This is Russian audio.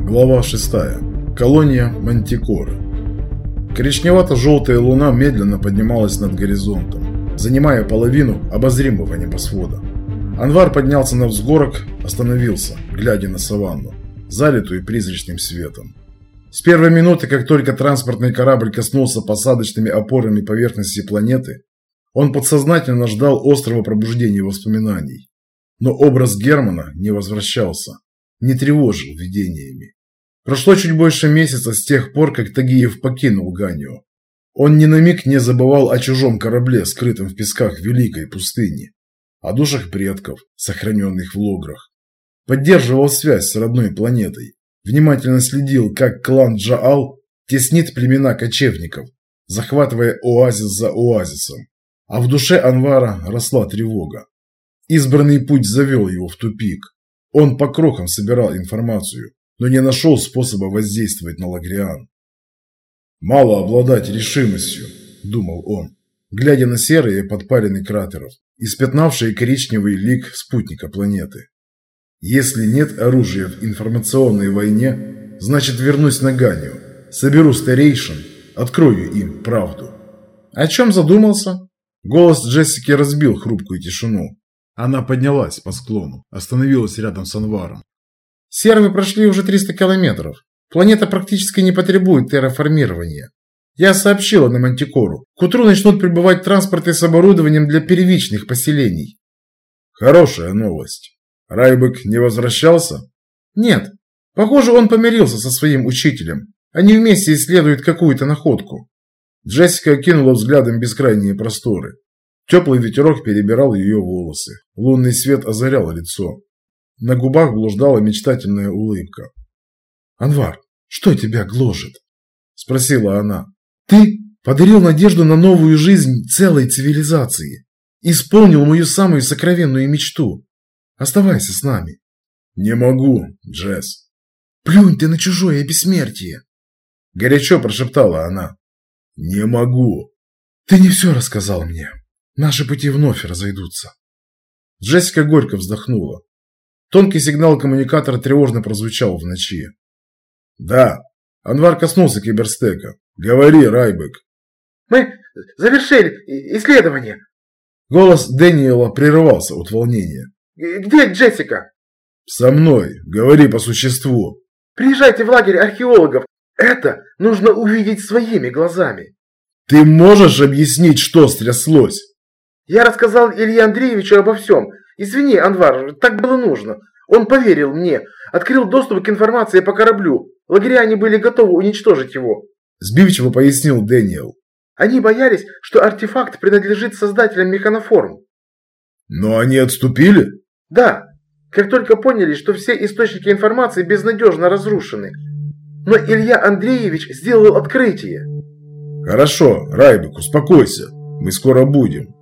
Глава 6. Колония Мантикоры. Коричневато-желтая луна медленно поднималась над горизонтом, занимая половину обозримого небосвода. Анвар поднялся на взгорок, остановился, глядя на саванну, залитую призрачным светом. С первой минуты, как только транспортный корабль коснулся посадочными опорами поверхности планеты, он подсознательно ждал острого пробуждения воспоминаний. Но образ Германа не возвращался, не тревожил видениями. Прошло чуть больше месяца с тех пор, как Тагиев покинул Ганью. Он ни на миг не забывал о чужом корабле, скрытом в песках Великой пустыни, о душах предков, сохраненных в лограх. Поддерживал связь с родной планетой, внимательно следил, как клан Джаал теснит племена кочевников, захватывая оазис за оазисом. А в душе Анвара росла тревога. Избранный путь завел его в тупик. Он по крохам собирал информацию, но не нашел способа воздействовать на Лагриан. «Мало обладать решимостью», – думал он, глядя на серые подпалины кратеров, испятнавшие коричневый лик спутника планеты. «Если нет оружия в информационной войне, значит вернусь на Ганью, соберу старейшин, открою им правду». «О чем задумался?» Голос Джессики разбил хрупкую тишину. Она поднялась по склону, остановилась рядом с Анваром. «Сервы прошли уже 300 километров. Планета практически не потребует терраформирования. Я сообщила на Мантикору. К утру начнут прибывать транспорты с оборудованием для первичных поселений». «Хорошая новость. Райбек не возвращался?» «Нет. Похоже, он помирился со своим учителем. Они вместе исследуют какую-то находку». Джессика окинула взглядом бескрайние просторы. Теплый ветерок перебирал ее волосы. Лунный свет озарял лицо. На губах блуждала мечтательная улыбка. «Анвар, что тебя гложет?» – спросила она. «Ты подарил надежду на новую жизнь целой цивилизации. Исполнил мою самую сокровенную мечту. Оставайся с нами». «Не могу, Джесс». «Плюнь ты на чужое бессмертие!» – горячо прошептала она. «Не могу». «Ты не все рассказал мне. Наши пути вновь разойдутся». Джессика горько вздохнула. Тонкий сигнал коммуникатора тревожно прозвучал в ночи. «Да». Анвар коснулся киберстека. «Говори, Райбек». «Мы завершили исследование». Голос Дэниела прерывался от волнения. «Где Джессика?» «Со мной. Говори по существу». «Приезжайте в лагерь археологов. Это нужно увидеть своими глазами». «Ты можешь объяснить, что стряслось?» «Я рассказал Илье Андреевичу обо всем. Извини, Анвар, так было нужно. Он поверил мне, открыл доступ к информации по кораблю. Лагеряне были готовы уничтожить его», – сбивчиво пояснил Дэниел. «Они боялись, что артефакт принадлежит создателям механоформ». «Но они отступили?» «Да, как только поняли, что все источники информации безнадежно разрушены. Но Илья Андреевич сделал открытие». «Хорошо, Райбек, успокойся. Мы скоро будем».